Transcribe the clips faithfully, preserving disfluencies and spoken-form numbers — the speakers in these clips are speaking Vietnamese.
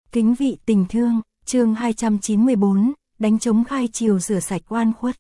Kính vị tình thương, chương hai trăm chín mươi bốn, đánh trống khai triều rửa sạch oan khuất.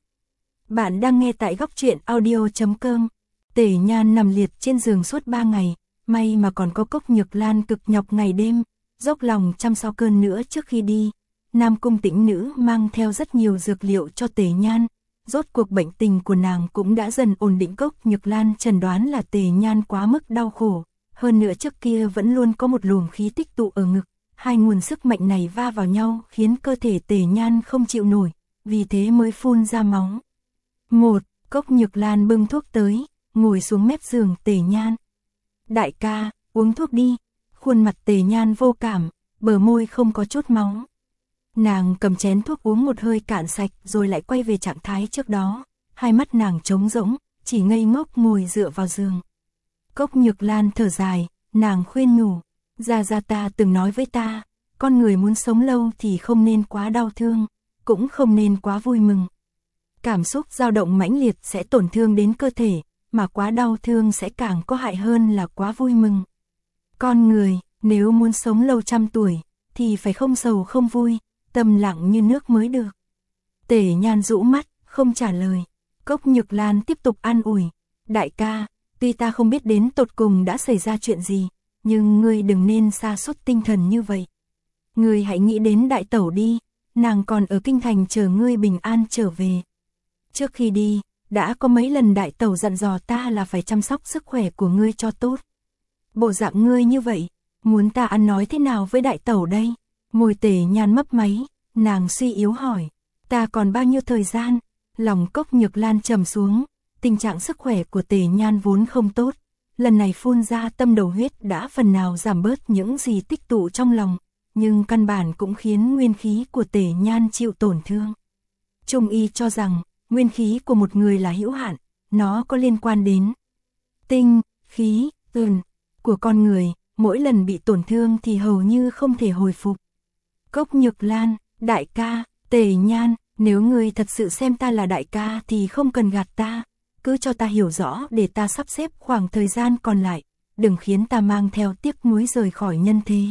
Bạn đang nghe tại góc truyện audio chấm com. Tề Nhan nằm liệt trên giường suốt ba ngày, may mà còn có Cốc Nhược Lan cực nhọc ngày đêm, dốc lòng chăm sóc cơn nữa trước khi đi. Nam Cung Tĩnh Nữ mang theo rất nhiều dược liệu cho Tề Nhan, rốt cuộc bệnh tình của nàng cũng đã dần ổn định. Cốc Nhược Lan chẩn đoán là Tề Nhan quá mức đau khổ, hơn nữa trước kia vẫn luôn có một luồng khí tích tụ ở ngực. Hai nguồn sức mạnh này va vào nhau khiến cơ thể Tề Nhan không chịu nổi, vì thế mới phun ra máu. Một, Cốc Nhược Lan bưng thuốc tới, ngồi xuống mép giường Tề Nhan. Đại ca, uống thuốc đi. Khuôn mặt Tề Nhan vô cảm, bờ môi không có chút máu. Nàng cầm chén thuốc uống một hơi cạn sạch rồi lại quay về trạng thái trước đó. Hai mắt nàng trống rỗng, chỉ ngây ngốc ngồi dựa vào giường. Cốc Nhược Lan thở dài, nàng khuyên nhủ. Gia Gia ta từng nói với ta, con người muốn sống lâu thì không nên quá đau thương, cũng không nên quá vui mừng. Cảm xúc dao động mãnh liệt sẽ tổn thương đến cơ thể, mà quá đau thương sẽ càng có hại hơn là quá vui mừng. Con người, nếu muốn sống lâu trăm tuổi, thì phải không sầu không vui, tâm lặng như nước mới được. Tề Nhan rũ mắt, không trả lời. Cốc Nhược Lan tiếp tục an ủi. Đại ca, tuy ta không biết đến tột cùng đã xảy ra chuyện gì, nhưng ngươi đừng nên sa sút tinh thần như vậy. Ngươi hãy nghĩ đến đại tẩu đi, nàng còn ở kinh thành chờ ngươi bình an trở về. Trước khi đi, đã có mấy lần đại tẩu dặn dò ta là phải chăm sóc sức khỏe của ngươi cho tốt. Bộ dạng ngươi như vậy, muốn ta ăn nói thế nào với đại tẩu đây? Môi Tề Nhan mấp máy, nàng suy yếu hỏi. Ta còn bao nhiêu thời gian? Lòng Cốc Nhược Lan trầm xuống, tình trạng sức khỏe của Tề Nhan vốn không tốt. Lần này phun ra tâm đầu huyết đã phần nào giảm bớt những gì tích tụ trong lòng, nhưng căn bản cũng khiến nguyên khí của Tề Nhan chịu tổn thương. Trung y cho rằng, nguyên khí của một người là hữu hạn, nó có liên quan đến tinh, khí, tồn của con người, mỗi lần bị tổn thương thì hầu như không thể hồi phục. Cốc Nhược Lan, đại ca, Tề Nhan, nếu ngươi thật sự xem ta là đại ca thì không cần gạt ta. Cứ cho ta hiểu rõ để ta sắp xếp khoảng thời gian còn lại, đừng khiến ta mang theo tiếc nuối rời khỏi nhân thế.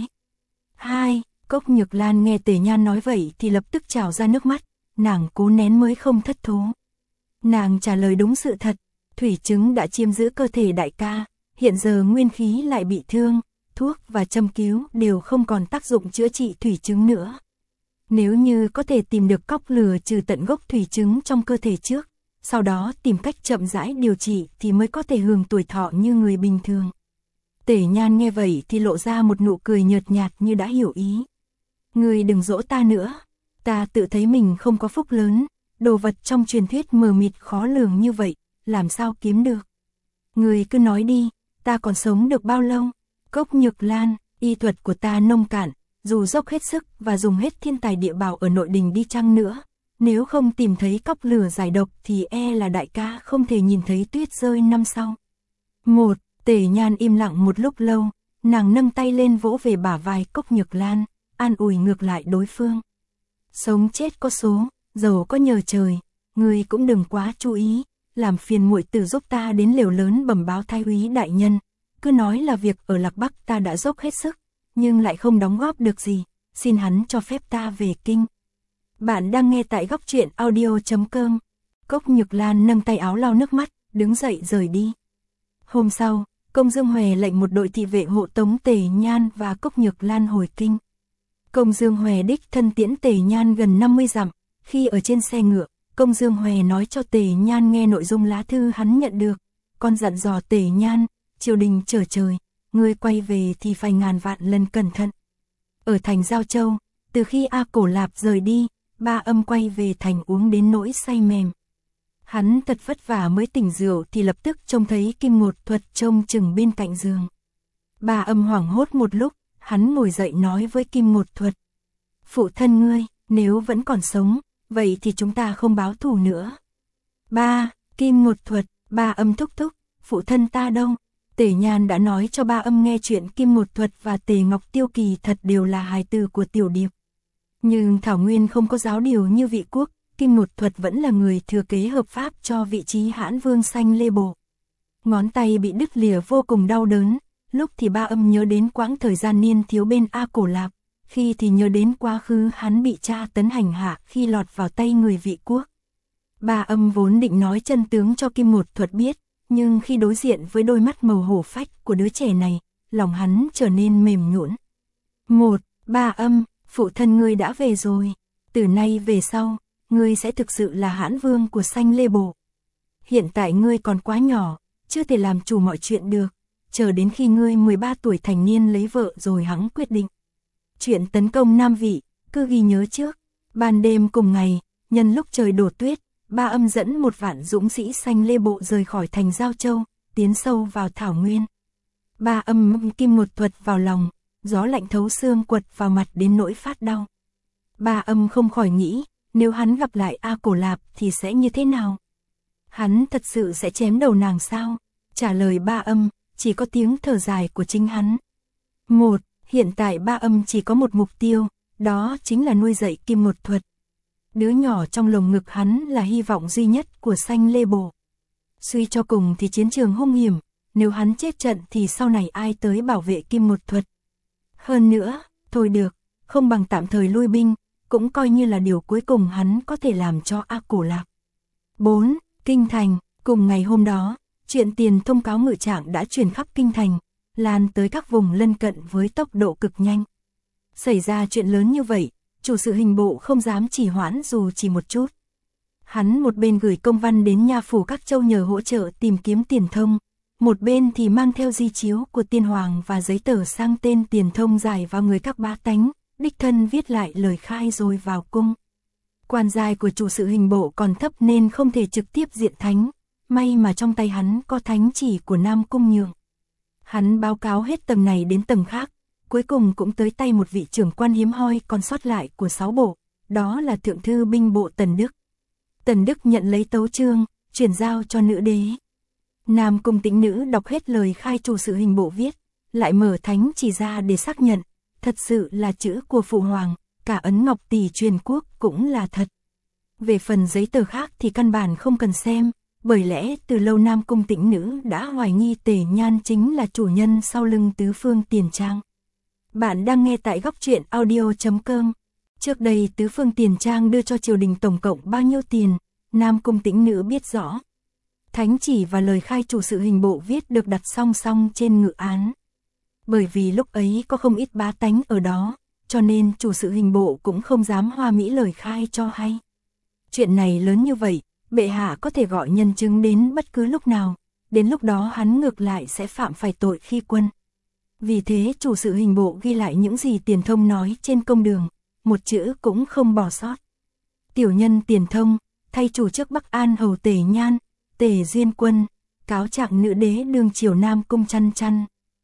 Hai, Cốc Nhược Lan nghe Tề Nhan nói vậy thì lập tức trào ra nước mắt, nàng cố nén mới không thất thố. Nàng trả lời đúng sự thật, thủy chứng đã chiếm giữ cơ thể đại ca, hiện giờ nguyên khí lại bị thương, thuốc và châm cứu đều không còn tác dụng chữa trị thủy chứng nữa. Nếu như có thể tìm được cóc lửa trừ tận gốc thủy chứng trong cơ thể trước, sau đó tìm cách chậm rãi điều trị thì mới có thể hưởng tuổi thọ như người bình thường. Tề Nhan nghe vậy thì lộ ra một nụ cười nhợt nhạt như đã hiểu ý. Ngươi đừng dỗ ta nữa, ta tự thấy mình không có phúc lớn, đồ vật trong truyền thuyết mờ mịt khó lường như vậy, làm sao kiếm được. Ngươi cứ nói đi, ta còn sống được bao lâu? Cốc Nhược Lan, y thuật của ta nông cạn, dù dốc hết sức và dùng hết thiên tài địa bảo ở nội đình đi chăng nữa, nếu không tìm thấy cóc lửa giải độc thì e là đại ca không thể nhìn thấy tuyết rơi năm sau. Một, Tề Nhan im lặng một lúc lâu, nàng nâng tay lên vỗ về bả vai Cốc Nhược Lan, an ủi ngược lại đối phương. Sống chết có số, giàu có nhờ trời, ngươi cũng đừng quá chú ý, làm phiền muội tử giúp ta đến lều lớn bẩm báo thái úy đại nhân, cứ nói là việc ở Lạc Bắc ta đã dốc hết sức, nhưng lại không đóng góp được gì, xin hắn cho phép ta về kinh. Bạn đang nghe tại góc truyện audio chấm com. Cốc Nhược Lan nâng tay áo lau nước mắt, đứng dậy rời đi. Hôm sau, Công Dương Hòe lệnh một đội thị vệ hộ tống Tề Nhan và Cốc Nhược Lan hồi kinh. Công Dương Hòe đích thân tiễn Tề Nhan gần năm mươi dặm, khi ở trên xe ngựa, Công Dương Hòe nói cho Tề Nhan nghe nội dung lá thư hắn nhận được, còn dặn dò Tề Nhan, triều đình trở trời, ngươi quay về thì phải ngàn vạn lần cẩn thận. Ở thành Giao Châu, từ khi A Cổ Lạp rời đi, Ba Âm quay về thành uống đến nỗi say mềm. Hắn thật vất vả mới tỉnh rượu thì lập tức trông thấy Kim Ngột Thuật trông chừng bên cạnh giường. Ba Âm hoảng hốt một lúc, hắn ngồi dậy nói với Kim Ngột Thuật. Phụ thân ngươi, nếu vẫn còn sống, vậy thì chúng ta không báo thù nữa. Ba, Kim Ngột Thuật, Ba Âm thúc thúc, phụ thân ta đâu? Tề Nhan đã nói cho Ba Âm nghe chuyện Kim Ngột Thuật và Tề Ngọc Tiêu kỳ thật đều là hài tử của Tiểu Điệp. Nhưng Thảo Nguyên không có giáo điều như Vị Quốc, Kim Ngột Thuật vẫn là người thừa kế hợp pháp cho vị trí Hãn Vương Xanh Lê Bộ. Ngón tay bị đứt lìa vô cùng đau đớn, lúc thì Ba Âm nhớ đến quãng thời gian niên thiếu bên A Cổ Lạp, khi thì nhớ đến quá khứ hắn bị cha tấn hành hạ khi lọt vào tay người Vị quốc. Ba Âm vốn định nói chân tướng cho Kim Một Thuật biết, nhưng khi đối diện với đôi mắt màu hổ phách của đứa trẻ này, lòng hắn trở nên mềm nhũn. Một, Ba Âm, phụ thân ngươi đã về rồi. Từ nay về sau, ngươi sẽ thực sự là hãn vương của Xanh Lê Bộ. Hiện tại ngươi còn quá nhỏ, chưa thể làm chủ mọi chuyện được, chờ đến khi ngươi mười ba tuổi thành niên lấy vợ rồi hẵng quyết định. Chuyện tấn công Nam Vị, cứ ghi nhớ trước. Ban đêm cùng ngày, nhân lúc trời đổ tuyết, Ba Âm dẫn một vạn dũng sĩ Xanh Lê Bộ rời khỏi thành Giao Châu, tiến sâu vào thảo nguyên. Ba Âm Kim Một Thuật vào lòng, gió lạnh thấu xương quật vào mặt đến nỗi phát đau. Ba Âm không khỏi nghĩ, nếu hắn gặp lại A Cổ Lạp thì sẽ như thế nào? Hắn thật sự sẽ chém đầu nàng sao? Trả lời Ba Âm, chỉ có tiếng thở dài của chính hắn. Một, hiện tại Ba Âm chỉ có một mục tiêu, đó chính là nuôi dạy Kim Một Thuật. Đứa nhỏ trong lồng ngực hắn là hy vọng duy nhất của Xanh Lê Bộ. Suy cho cùng thì chiến trường hung hiểm, nếu hắn chết trận thì sau này ai tới bảo vệ Kim Một Thuật? Hơn nữa, thôi được, không bằng tạm thời lui binh, cũng coi như là điều cuối cùng hắn có thể làm cho A Cổ Lạp. bốn. Kinh Thành, cùng ngày hôm đó, chuyện tiền thông cáo ngự trạng đã truyền khắp Kinh Thành, lan tới các vùng lân cận với tốc độ cực nhanh. Xảy ra chuyện lớn như vậy, chủ sự hình bộ không dám trì hoãn dù chỉ một chút. Hắn một bên gửi công văn đến nha phủ các châu nhờ hỗ trợ tìm kiếm tiền thông, một bên thì mang theo di chiếu của tiên hoàng và giấy tờ sang tên tiền thông giải vào người các bá tánh, đích thân viết lại lời khai rồi vào cung. Quan giai của chủ sự hình bộ còn thấp nên không thể trực tiếp diện thánh, may mà trong tay hắn có thánh chỉ của Nam Cung Nhượng. Hắn báo cáo hết tầng này đến tầng khác, cuối cùng cũng tới tay một vị trưởng quan hiếm hoi còn sót lại của sáu bộ, đó là thượng thư binh bộ Tần Đức. Tần Đức nhận lấy tấu chương, chuyển giao cho nữ đế. Nam Cung Tĩnh Nữ đọc hết lời khai chủ sự hình bộ viết, lại mở thánh chỉ ra để xác nhận, thật sự là chữ của phụ hoàng, cả ấn ngọc tỷ truyền quốc cũng là thật. Về phần giấy tờ khác thì căn bản không cần xem, bởi lẽ từ lâu Nam Cung Tĩnh Nữ đã hoài nghi Tề Nhan chính là chủ nhân sau lưng tứ phương tiền trang. Bạn đang nghe tại góc truyện audio chấm com. Trước đây tứ phương tiền trang đưa cho triều đình tổng cộng bao nhiêu tiền, Nam Cung Tĩnh Nữ biết rõ. Thánh chỉ và lời khai chủ sự hình bộ viết được đặt song song trên ngự án. Bởi vì lúc ấy có không ít bá tánh ở đó, cho nên chủ sự hình bộ cũng không dám hoa mỹ lời khai cho hay. Chuyện này lớn như vậy, bệ hạ có thể gọi nhân chứng đến bất cứ lúc nào, đến lúc đó hắn ngược lại sẽ phạm phải tội khi quân. Vì thế chủ sự hình bộ ghi lại những gì Tiền Thông nói trên công đường, một chữ cũng không bỏ sót. Tiểu nhân Tiền Thông, thay chủ trước Bắc An hầu Tề Nhan, Tề Duyên Quân, cáo trạng nữ đế đương triều Nam Cung chăn chăn.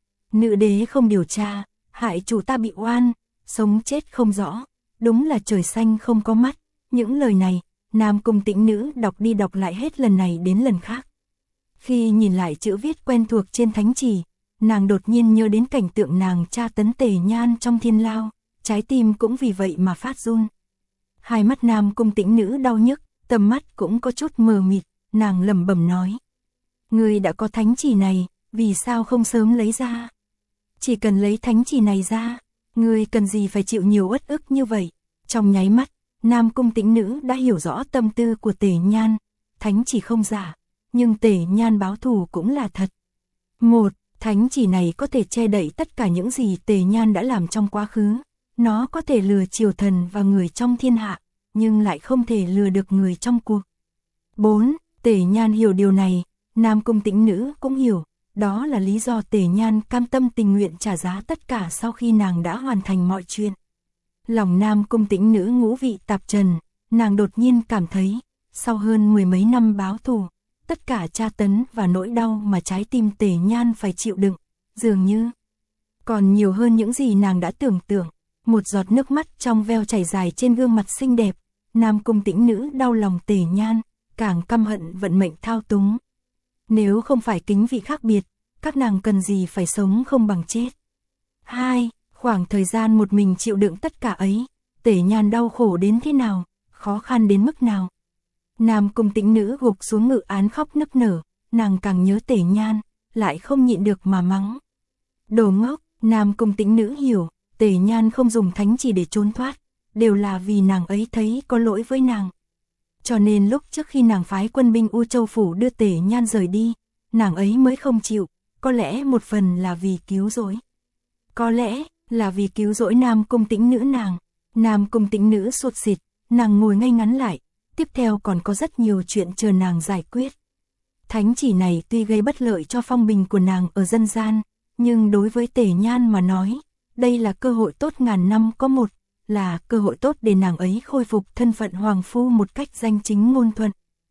Nữ đế không điều tra, hại chủ ta bị oan, sống chết không rõ, đúng là trời xanh không có mắt. Những lời này, Nam Cung Tĩnh Nữ đọc đi đọc lại hết lần này đến lần khác. Khi nhìn lại chữ viết quen thuộc trên thánh chỉ, nàng đột nhiên nhớ đến cảnh tượng nàng tra tấn Tề Nhan trong thiên lao, trái tim cũng vì vậy mà phát run. Hai mắt Nam Cung Tĩnh Nữ đau nhức, tầm mắt cũng có chút mờ mịt, nàng lẩm bẩm nói. Ngươi đã có thánh chỉ này, vì sao không sớm lấy ra? Chỉ cần lấy thánh chỉ này ra, ngươi cần gì phải chịu nhiều uất ức như vậy? Trong nháy mắt, Nam Cung Tĩnh Nữ đã hiểu rõ tâm tư của Tề Nhan, thánh chỉ không giả, nhưng Tề Nhan báo thù cũng là thật. Một, thánh chỉ này có thể che đậy tất cả những gì Tề Nhan đã làm trong quá khứ, nó có thể lừa triều thần và người trong thiên hạ, nhưng lại không thể lừa được người trong cuộc. Bốn, Tề Nhan hiểu điều này, Nam Cung Tĩnh Nữ cũng hiểu, đó là lý do Tề Nhan cam tâm tình nguyện trả giá tất cả sau khi nàng đã hoàn thành mọi chuyện. Lòng Nam Cung Tĩnh Nữ ngũ vị tạp trần, nàng đột nhiên cảm thấy, sau hơn mười mấy năm báo thù, tất cả tra tấn và nỗi đau mà trái tim Tề Nhan phải chịu đựng, dường như còn nhiều hơn những gì nàng đã tưởng tượng. Một giọt nước mắt trong veo chảy dài trên gương mặt xinh đẹp, Nam Cung Tĩnh Nữ đau lòng Tề Nhan, càng căm hận vận mệnh thao túng. Nếu không phải kính vị khác biệt, các nàng cần gì phải sống không bằng chết. Hai, khoảng thời gian một mình chịu đựng tất cả ấy, Tề Nhan đau khổ đến thế nào, khó khăn đến mức nào. Nam Cung Tĩnh Nữ gục xuống ngự án khóc nức nở, nàng càng nhớ Tề Nhan, lại không nhịn được mà mắng. Đồ ngốc, Nam Cung Tĩnh Nữ hiểu, Tề Nhan không dùng thánh chỉ để trốn thoát, đều là vì nàng ấy thấy có lỗi với nàng. Cho nên lúc trước khi nàng phái quân binh U Châu Phủ đưa Tề Nhan rời đi, nàng ấy mới không chịu, có lẽ một phần là vì cứu rỗi. Có lẽ là vì cứu rỗi Nam Cung Tĩnh Nữ nàng. Nam Cung Tĩnh Nữ sụt sịt, nàng ngồi ngay ngắn lại, tiếp theo còn có rất nhiều chuyện chờ nàng giải quyết. Thánh chỉ này tuy gây bất lợi cho phong bình của nàng ở dân gian, nhưng đối với Tề Nhan mà nói, đây là cơ hội tốt ngàn năm có một, là cơ hội tốt để nàng ấy khôi phục thân phận hoàng phu một cách danh chính ngôn thuận.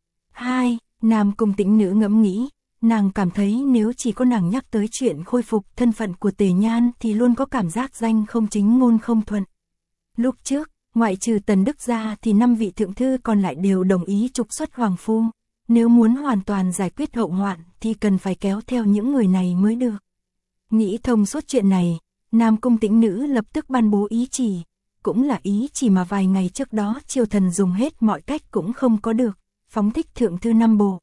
Hai, Nam Cung Tĩnh Nữ ngẫm nghĩ, nàng cảm thấy nếu chỉ có nàng nhắc tới chuyện khôi phục thân phận của Tề Nhan thì luôn có cảm giác danh không chính ngôn không thuận. Lúc trước, ngoại trừ Tần Đức ra thì năm vị thượng thư còn lại đều đồng ý trục xuất hoàng phu. Nếu muốn hoàn toàn giải quyết hậu hoạn thì cần phải kéo theo những người này mới được. Nghĩ thông suốt chuyện này, Nam Cung Tĩnh Nữ lập tức ban bố ý chỉ, cũng là ý chỉ mà vài ngày trước đó triều thần dùng hết mọi cách cũng không có được, phóng thích thượng thư năm bộ.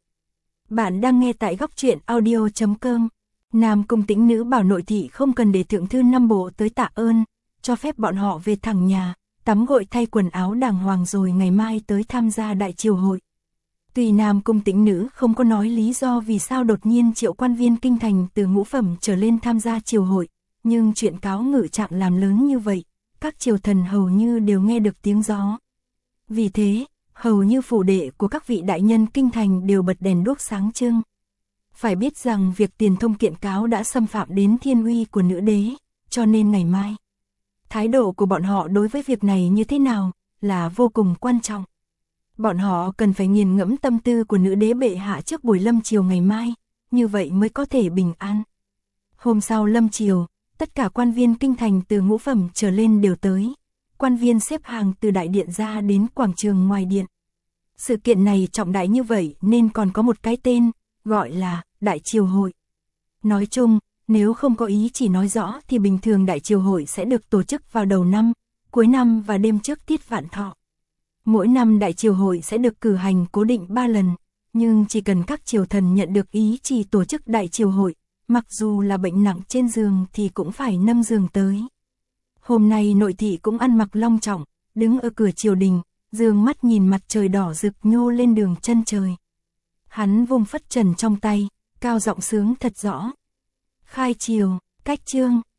Bạn đang nghe tại góc truyện audio chấm com. Nam Cung Tĩnh Nữ bảo nội thị không cần để thượng thư năm bộ tới tạ ơn, cho phép bọn họ về thẳng nhà, tắm gội thay quần áo đàng hoàng rồi ngày mai tới tham gia đại triều hội. Tuy Nam Cung Tĩnh Nữ không có nói lý do vì sao đột nhiên triệu quan viên kinh thành từ ngũ phẩm trở lên tham gia triều hội, nhưng chuyện cáo ngự trạng làm lớn như vậy, các triều thần hầu như đều nghe được tiếng gió. Vì thế, hầu như phủ đệ của các vị đại nhân kinh thành đều bật đèn đuốc sáng trưng. Phải biết rằng việc Tiền Thông kiện cáo đã xâm phạm đến thiên uy của nữ đế, cho nên ngày mai, thái độ của bọn họ đối với việc này như thế nào là vô cùng quan trọng. Bọn họ cần phải nghiền ngẫm tâm tư của nữ đế bệ hạ trước buổi lâm triều ngày mai, như vậy mới có thể bình an. Hôm sau lâm triều, tất cả quan viên kinh thành từ ngũ phẩm trở lên đều tới. Quan viên xếp hàng từ đại điện ra đến quảng trường ngoài điện. Sự kiện này trọng đại như vậy nên còn có một cái tên, gọi là Đại Triều Hội. Nói chung, nếu không có ý chỉ nói rõ thì bình thường Đại Triều Hội sẽ được tổ chức vào đầu năm, cuối năm và đêm trước tiết vạn thọ. Mỗi năm Đại Triều Hội sẽ được cử hành cố định ba lần, nhưng chỉ cần các triều thần nhận được ý chỉ tổ chức Đại Triều Hội, mặc dù là bệnh nặng trên giường thì cũng phải nâng giường tới. Hôm nay nội thị cũng ăn mặc long trọng, đứng ở cửa triều đình, dương mắt nhìn mặt trời đỏ rực nhô lên đường chân trời. Hắn vung phất trần trong tay, cao giọng sướng thật rõ. Khai triều, cách chương,